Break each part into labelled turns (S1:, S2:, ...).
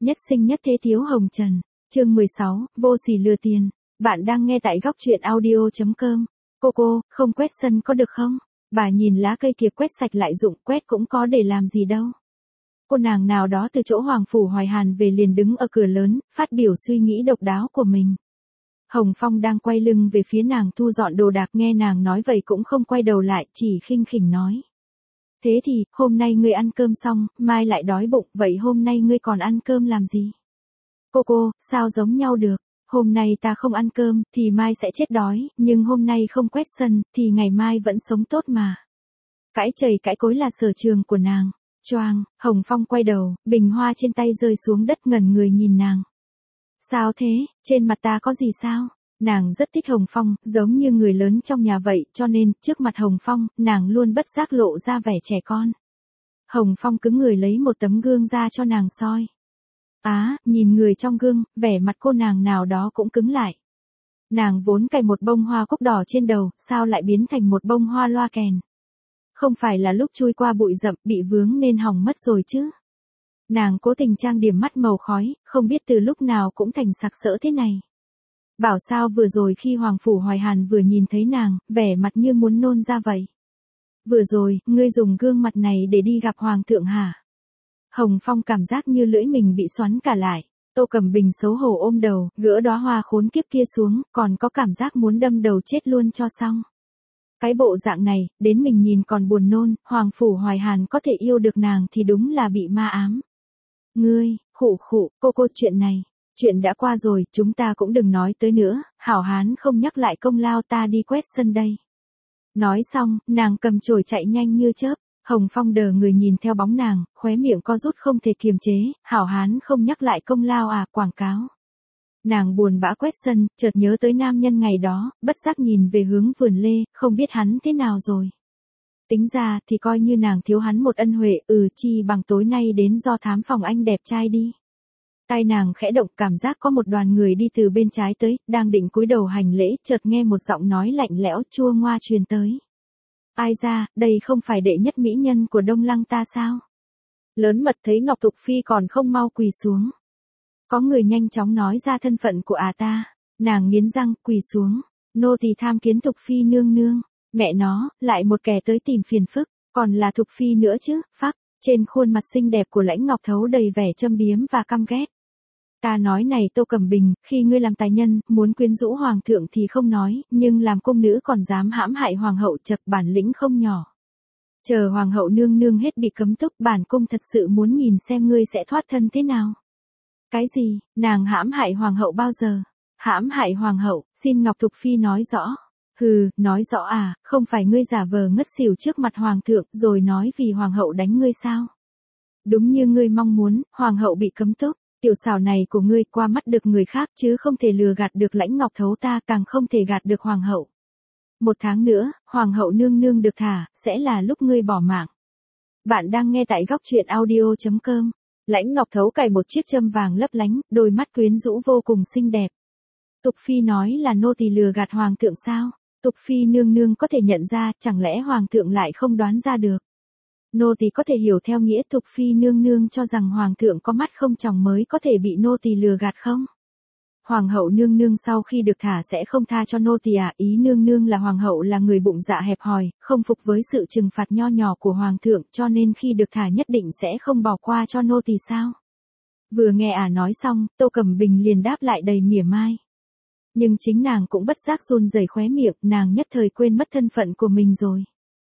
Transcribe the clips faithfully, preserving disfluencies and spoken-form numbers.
S1: Nhất sinh nhất thế thiếu hồng trần. Chương mười sáu, vô sỉ lừa tiền. Bạn đang nghe tại góc truyện audio.com. Cô cô, không quét sân có được không? Bà nhìn lá cây kia quét sạch lại dụng, quét cũng có để làm gì đâu. Cô nàng nào đó từ chỗ Hoàng Phủ Hoài Hàn về liền đứng ở cửa lớn, phát biểu suy nghĩ độc đáo của mình. Hồng Phong đang quay lưng về phía nàng thu dọn đồ đạc, nghe nàng nói vậy cũng không quay đầu lại, chỉ khinh khỉnh nói. Thế thì, hôm nay ngươi ăn cơm xong, mai lại đói bụng, vậy hôm nay ngươi còn ăn cơm làm gì? Cô cô, sao giống nhau được? Hôm nay ta không ăn cơm, thì mai sẽ chết đói, nhưng hôm nay không quét sân, thì ngày mai vẫn sống tốt mà. Cãi chày cãi cối là sở trường của nàng. Choang, Hồng Phong quay đầu, bình hoa trên tay rơi xuống đất, ngẩn người nhìn nàng. Sao thế, trên mặt ta có gì sao? Nàng rất thích Hồng Phong, giống như người lớn trong nhà vậy, cho nên, trước mặt Hồng Phong, nàng luôn bất giác lộ ra vẻ trẻ con. Hồng Phong cứng người lấy một tấm gương ra cho nàng soi. Á, nhìn người trong gương, vẻ mặt cô nàng nào đó cũng cứng lại. Nàng vốn cài một bông hoa cúc đỏ trên đầu, sao lại biến thành một bông hoa loa kèn? Không phải là lúc chui qua bụi rậm bị vướng nên hỏng mất rồi chứ? Nàng cố tình trang điểm mắt màu khói, không biết từ lúc nào cũng thành sặc sỡ thế này. Bảo sao vừa rồi khi Hoàng Phủ Hoài Hàn vừa nhìn thấy nàng, vẻ mặt như muốn nôn ra vậy. Vừa rồi, ngươi dùng gương mặt này để đi gặp Hoàng thượng hả? Hồng Phong cảm giác như lưỡi mình bị xoắn cả lại. Tô Cẩm Bình xấu hổ ôm đầu, gỡ đóa hoa khốn kiếp kia xuống, còn có cảm giác muốn đâm đầu chết luôn cho xong. Cái bộ dạng này, đến mình nhìn còn buồn nôn, Hoàng Phủ Hoài Hàn có thể yêu được nàng thì đúng là bị ma ám. Ngươi, khụ khụ, cô cô chuyện này. Chuyện đã qua rồi, chúng ta cũng đừng nói tới nữa, hảo hán không nhắc lại công lao ta đi quét sân đây. Nói xong, nàng cầm chổi chạy nhanh như chớp. Hồng Phong đờ người nhìn theo bóng nàng, khóe miệng co rút không thể kiềm chế, hảo hán không nhắc lại công lao à, quảng cáo. Nàng buồn bã quét sân, chợt nhớ tới nam nhân ngày đó, bất giác nhìn về hướng vườn lê, không biết hắn thế nào rồi. Tính ra thì coi như nàng thiếu hắn một ân huệ, ừ chi bằng tối nay đến do thám phòng anh đẹp trai đi. Tai nàng khẽ động, cảm giác có một đoàn người đi từ bên trái tới, đang định cúi đầu hành lễ, chợt nghe một giọng nói lạnh lẽo chua ngoa truyền tới. Ai ra, đây không phải đệ nhất mỹ nhân của Đông Lăng ta sao? Lớn mật thấy Ngọc Thục Phi còn không mau quỳ xuống. Có người nhanh chóng nói ra thân phận của à ta, nàng nghiến răng quỳ xuống, nô tỳ tham kiến Thục Phi nương nương, mẹ nó, lại một kẻ tới tìm phiền phức, còn là Thục Phi nữa chứ, phắc, trên khuôn mặt xinh đẹp của Lãnh Ngọc Thấu đầy vẻ châm biếm và căm ghét. Ta nói này Tô Cẩm Bình, khi ngươi làm tài nhân, muốn quyến rũ hoàng thượng thì không nói, nhưng làm công nữ còn dám hãm hại hoàng hậu, chật bản lĩnh không nhỏ. Chờ hoàng hậu nương nương hết bị cấm túc, bản cung thật sự muốn nhìn xem ngươi sẽ thoát thân thế nào. Cái gì, nàng hãm hại hoàng hậu bao giờ? Hãm hại hoàng hậu, xin Ngọc Thục Phi nói rõ. Hừ, nói rõ à, không phải ngươi giả vờ ngất xỉu trước mặt hoàng thượng rồi nói vì hoàng hậu đánh ngươi sao? Đúng như ngươi mong muốn, hoàng hậu bị cấm túc. Tiểu xảo này của ngươi qua mắt được người khác chứ không thể lừa gạt được Lãnh Ngọc Thấu ta, càng không thể gạt được hoàng hậu. Một tháng nữa, hoàng hậu nương nương được thả, sẽ là lúc ngươi bỏ mạng. Bạn đang nghe tại góc truyện audio.com. Lãnh Ngọc Thấu cài một chiếc châm vàng lấp lánh, đôi mắt quyến rũ vô cùng xinh đẹp. Tục Phi nói là nô tỳ lừa gạt hoàng thượng sao? Tục Phi nương nương có thể nhận ra, chẳng lẽ hoàng thượng lại không đoán ra được? Nô tỳ có thể hiểu theo nghĩa Thục Phi nương nương cho rằng hoàng thượng có mắt không tròng mới có thể bị nô tỳ lừa gạt không? Hoàng hậu nương nương sau khi được thả sẽ không tha cho nô tỳ à? Ý nương nương là hoàng hậu là người bụng dạ hẹp hòi, không phục với sự trừng phạt nho nhỏ của hoàng thượng, cho nên khi được thả nhất định sẽ không bỏ qua cho nô tỳ sao? Vừa nghe ả à nói xong, Tô Cẩm Bình liền đáp lại đầy mỉa mai. Nhưng chính nàng cũng bất giác run rẩy khóe miệng, nàng nhất thời quên mất thân phận của mình rồi.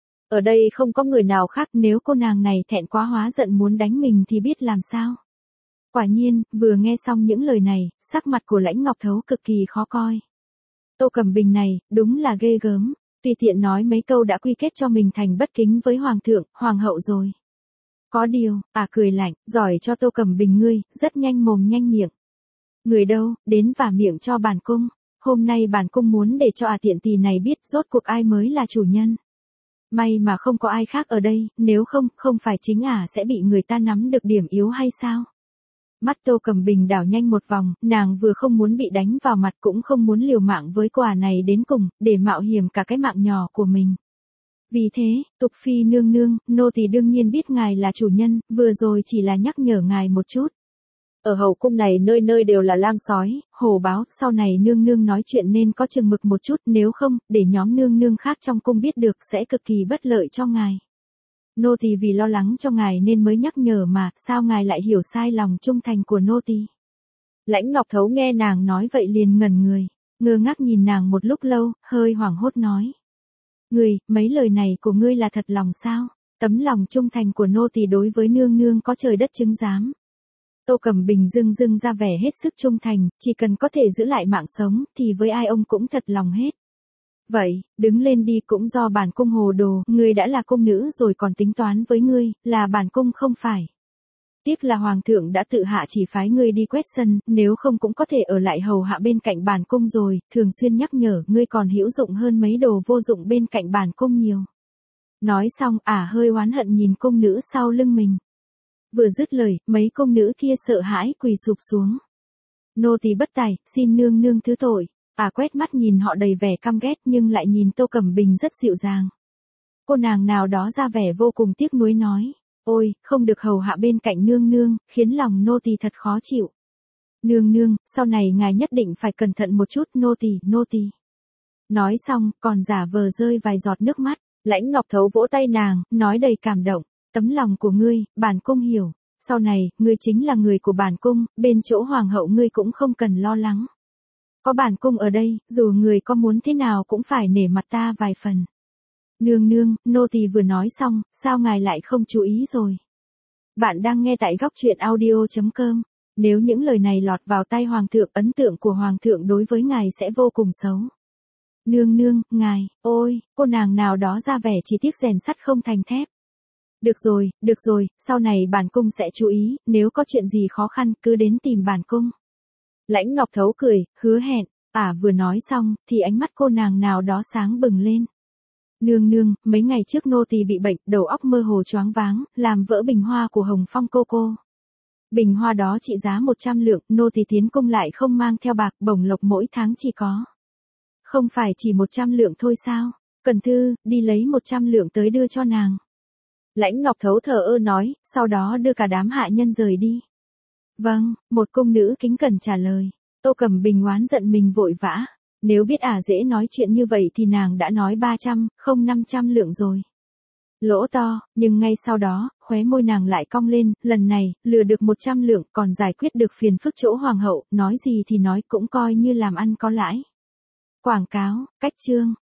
S1: Ở đây không có người nào khác, nếu cô nàng này thẹn quá hóa giận muốn đánh mình thì biết làm sao. Quả nhiên, vừa nghe xong những lời này, sắc mặt của Lãnh Ngọc Thấu cực kỳ khó coi. Tô Cẩm Bình này, đúng là ghê gớm, tùy tiện nói mấy câu đã quy kết cho mình thành bất kính với hoàng thượng, hoàng hậu rồi. Có điều, à cười lạnh, giỏi cho Tô Cẩm Bình ngươi, rất nhanh mồm nhanh miệng. Người đâu, đến vả miệng cho bản cung, hôm nay bản cung muốn để cho à tiện tỳ này biết rốt cuộc ai mới là chủ nhân. May mà không có ai khác ở đây, nếu không, không phải chính ả à sẽ bị người ta nắm được điểm yếu hay sao? Mắt Tô Cẩm Bình đảo nhanh một vòng, nàng vừa không muốn bị đánh vào mặt cũng không muốn liều mạng với cô ả này đến cùng, để mạo hiểm cả cái mạng nhỏ của mình. Vì thế, Tục Phi nương nương, nô tỳ đương nhiên biết ngài là chủ nhân, vừa rồi chỉ là nhắc nhở ngài một chút. Ở hậu cung này nơi nơi đều là lang sói, hổ báo, sau này nương nương nói chuyện nên có chừng mực một chút, nếu không, để nhóm nương nương khác trong cung biết được sẽ cực kỳ bất lợi cho ngài. Nô tỳ vì lo lắng cho ngài nên mới nhắc nhở mà, sao ngài lại hiểu sai lòng trung thành của nô tỳ? Lãnh Ngọc Thấu nghe nàng nói vậy liền ngẩn người, ngơ ngác nhìn nàng một lúc lâu, hơi hoảng hốt nói. Ngươi, mấy lời này của ngươi là thật lòng sao? Tấm lòng trung thành của nô tỳ đối với nương nương có trời đất chứng giám. Tô Cẩm Bình dưng dưng ra vẻ hết sức trung thành, chỉ cần có thể giữ lại mạng sống, thì với ai ông cũng thật lòng hết. Vậy, đứng lên đi, cũng do bản cung hồ đồ, ngươi đã là cung nữ rồi còn tính toán với ngươi, là bản cung không phải. Tiếc là hoàng thượng đã tự hạ chỉ phái ngươi đi quét sân, nếu không cũng có thể ở lại hầu hạ bên cạnh bản cung rồi, thường xuyên nhắc nhở ngươi còn hữu dụng hơn mấy đồ vô dụng bên cạnh bản cung nhiều. Nói xong ả hơi oán hận nhìn cung nữ sau lưng mình. Vừa dứt lời, mấy cung nữ kia sợ hãi quỳ sụp xuống. Nô tỳ bất tài, xin nương nương thứ tội. Ả quét mắt nhìn họ đầy vẻ căm ghét nhưng lại nhìn Tô Cẩm Bình rất dịu dàng. Cô nàng nào đó ra vẻ vô cùng tiếc nuối nói. Ôi, không được hầu hạ bên cạnh nương nương, khiến lòng nô tỳ thật khó chịu. Nương nương, sau này ngài nhất định phải cẩn thận một chút, nô tỳ, nô tỳ. Nói xong, còn giả vờ rơi vài giọt nước mắt. Lãnh Ngọc Thấu vỗ tay nàng, nói đầy cảm động. Tấm lòng của ngươi, bản cung hiểu. Sau này, ngươi chính là người của bản cung, bên chỗ hoàng hậu ngươi cũng không cần lo lắng. Có bản cung ở đây, dù người có muốn thế nào cũng phải nể mặt ta vài phần. Nương nương, nô tỳ vừa nói xong, sao ngài lại không chú ý rồi? Bạn đang nghe tại góc truyện audio chấm com. Nếu những lời này lọt vào tai hoàng thượng, ấn tượng của hoàng thượng đối với ngài sẽ vô cùng xấu. Nương nương, ngài, ôi, cô nàng nào đó ra vẻ chỉ tiếc rèn sắt không thành thép. Được rồi, được rồi, sau này bản cung sẽ chú ý, nếu có chuyện gì khó khăn cứ đến tìm bản cung. Lãnh Ngọc Thấu cười, hứa hẹn, ả vừa nói xong, thì ánh mắt cô nàng nào đó sáng bừng lên. Nương nương, mấy ngày trước nô tỳ bị bệnh, đầu óc mơ hồ choáng váng, làm vỡ bình hoa của Hồng Phong cô cô. Bình hoa đó trị giá một trăm lượng, nô tỳ tiến cung lại không mang theo bạc, bổng lộc mỗi tháng chỉ có. Không phải chỉ một trăm lượng thôi sao? Cần Thư, đi lấy một trăm lượng tới đưa cho nàng. Lãnh Ngọc Thấu thờ ơ nói, sau đó đưa cả đám hạ nhân rời đi. Vâng, một cung nữ kính cẩn trả lời. Tô Cẩm Bình oán giận mình vội vã. Nếu biết ả dễ nói chuyện như vậy thì nàng đã nói ba trăm, không năm trăm lượng rồi. Lỗ to, nhưng ngay sau đó, khóe môi nàng lại cong lên, lần này, lừa được một trăm lượng, còn giải quyết được phiền phức chỗ hoàng hậu, nói gì thì nói cũng coi như làm ăn có lãi. Quảng cáo, cách chương.